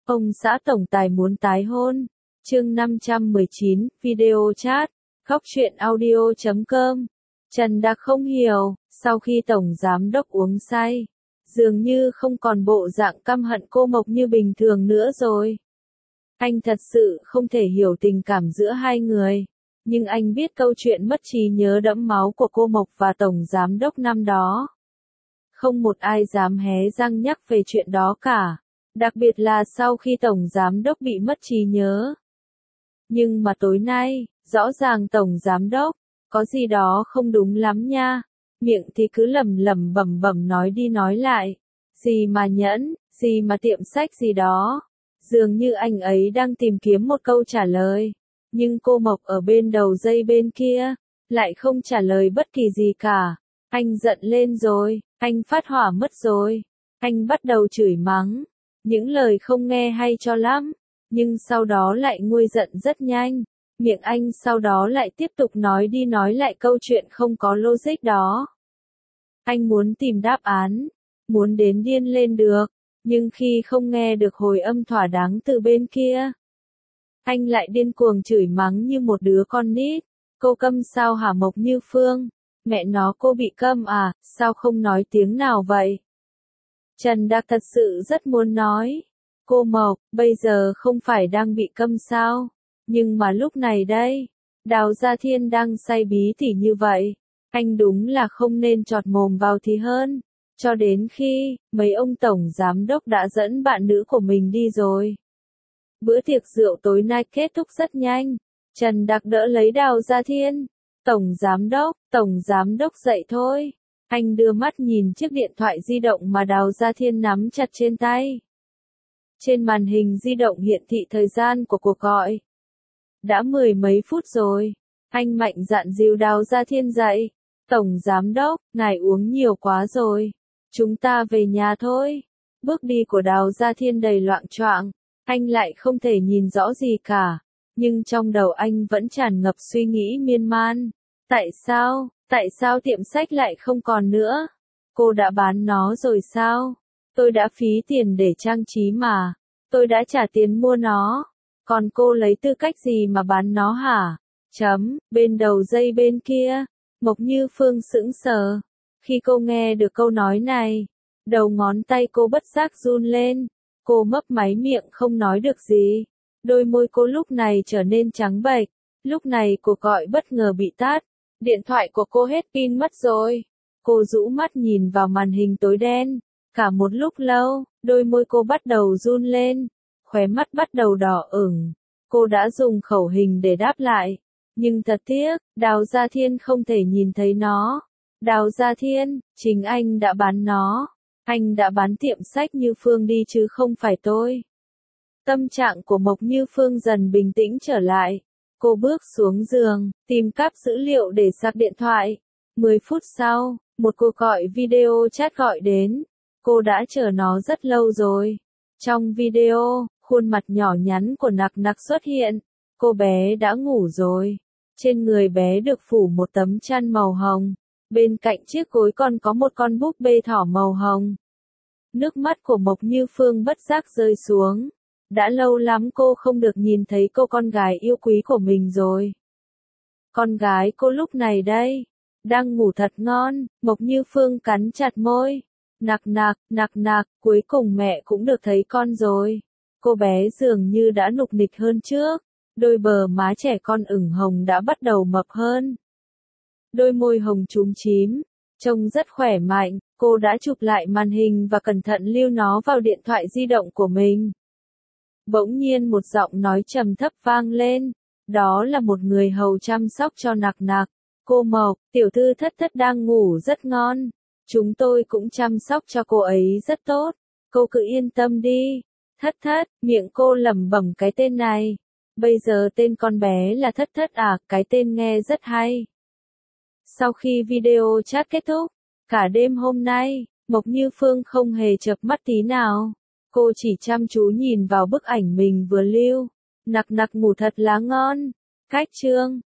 Ông xã tổng tài muốn tái hôn. Chương 519, video chat, góc truyện audio.com. Trần Đạc không hiểu, sau khi tổng giám đốc uống say, dường như không còn bộ dạng căm hận cô Mộc như bình thường nữa rồi. Anh thật sự không thể hiểu tình cảm giữa hai người, nhưng anh biết câu chuyện mất trí nhớ đẫm máu của cô Mộc và tổng giám đốc năm đó. Không một ai dám hé răng nhắc về chuyện đó cả, đặc biệt là sau khi tổng giám đốc bị mất trí nhớ. Nhưng mà tối nay, rõ ràng tổng giám đốc, có gì đó không đúng lắm nha. Miệng thì cứ lẩm lẩm bẩm bẩm nói đi nói lại. Gì mà nhẫn, gì mà tiệm sách gì đó. Dường như anh ấy đang tìm kiếm một câu trả lời. Nhưng cô Mộc ở bên đầu dây bên kia, lại không trả lời bất kỳ gì cả. Anh giận lên rồi, anh phát hỏa mất rồi. Anh bắt đầu chửi mắng. Những lời không nghe hay cho lắm. Nhưng sau đó lại nguôi giận rất nhanh. Miệng anh sau đó lại tiếp tục nói đi nói lại câu chuyện không có logic đó. Anh muốn tìm đáp án, muốn đến điên lên được, nhưng khi không nghe được hồi âm thỏa đáng từ bên kia, anh lại điên cuồng chửi mắng như một đứa con nít. Cô câm sao hả Mộc Như Phương? Mẹ nó cô bị câm à, sao không nói tiếng nào vậy? Trần Đạc thật sự rất muốn nói. Cô Mộc, bây giờ không phải đang bị câm sao? Nhưng mà lúc này đây, Đào Gia Thiên đang say bí tỉ như vậy. Anh đúng là không nên chọt mồm vào thì hơn. Cho đến khi, mấy ông tổng giám đốc đã dẫn bạn nữ của mình đi rồi. Bữa tiệc rượu tối nay kết thúc rất nhanh. Trần Đạc đỡ lấy Đào Gia Thiên. Tổng giám đốc dậy thôi. Anh đưa mắt nhìn chiếc điện thoại di động mà Đào Gia Thiên nắm chặt trên tay. Trên màn hình di động hiển thị thời gian của cuộc gọi. Đã 10 mấy phút rồi. Anh mạnh dạn dìu Đào Gia Thiên dậy. Tổng giám đốc, ngài uống nhiều quá rồi. Chúng ta về nhà thôi. Bước đi của Đào Gia Thiên đầy loạng choạng. Anh lại không thể nhìn rõ gì cả. Nhưng trong đầu anh vẫn tràn ngập suy nghĩ miên man. Tại sao tiệm sách lại không còn nữa? Cô đã bán nó rồi sao? Tôi đã phí tiền để trang trí mà. Tôi đã trả tiền mua nó. Còn cô lấy tư cách gì mà bán nó hả? Bên đầu dây bên kia, Mộc Như Phương sững sờ. Khi cô nghe được câu nói này, đầu ngón tay cô bất giác run lên. Cô mấp máy miệng không nói được gì. Đôi môi cô lúc này trở nên trắng bệch. Lúc này cuộc gọi bất ngờ bị tắt. Điện thoại của cô hết pin mất rồi. Cô rũ mắt nhìn vào màn hình tối đen. Cả một lúc lâu, đôi môi cô bắt đầu run lên. Khóe mắt bắt đầu đỏ ửng. Cô đã dùng khẩu hình để đáp lại. Nhưng thật tiếc, Đào Gia Thiên không thể nhìn thấy nó. Đào Gia Thiên, chính anh đã bán nó. Anh đã bán tiệm sách Như Phương đi chứ không phải tôi. Tâm trạng của Mộc Như Phương dần bình tĩnh trở lại. Cô bước xuống giường, tìm cáp dữ liệu để sạc điện thoại. 10 phút sau, một cuộc gọi video chat gọi đến. Cô đã chờ nó rất lâu rồi. Trong video, khuôn mặt nhỏ nhắn của Nặc Nặc xuất hiện. Cô bé đã ngủ rồi. Trên người bé được phủ một tấm chăn màu hồng. Bên cạnh chiếc gối còn có một con búp bê thỏ màu hồng. Nước mắt của Mộc Như Phương bất giác rơi xuống. Đã lâu lắm cô không được nhìn thấy cô con gái yêu quý của mình rồi. Con gái cô lúc này đây, đang ngủ thật ngon. Mộc Như Phương cắn chặt môi. Nặc nặc, cuối cùng mẹ cũng được thấy con rồi. Cô bé dường như đã nục nịch hơn trước. Đôi bờ má trẻ con ửng hồng đã bắt đầu mập hơn. Đôi môi hồng chúm chím, trông rất khỏe mạnh. Cô đã chụp lại màn hình và cẩn thận lưu nó vào điện thoại di động của mình. Bỗng nhiên một giọng nói trầm thấp vang lên. Đó là một người hầu chăm sóc cho Nặc Nặc. Cô Mộc, tiểu thư Thất Thất đang ngủ rất ngon. Chúng tôi cũng chăm sóc cho cô ấy rất tốt. Cô cứ yên tâm đi. Thất Thất, miệng cô lẩm bẩm cái tên này. Bây giờ tên con bé là Thất Thất à, cái tên nghe rất hay. Sau khi video chat kết thúc, cả đêm hôm nay, Mộc Như Phương không hề chợp mắt tí nào. Cô chỉ chăm chú nhìn vào bức ảnh mình vừa lưu. Nặc Nặc ngủ thật là ngon. Cách chương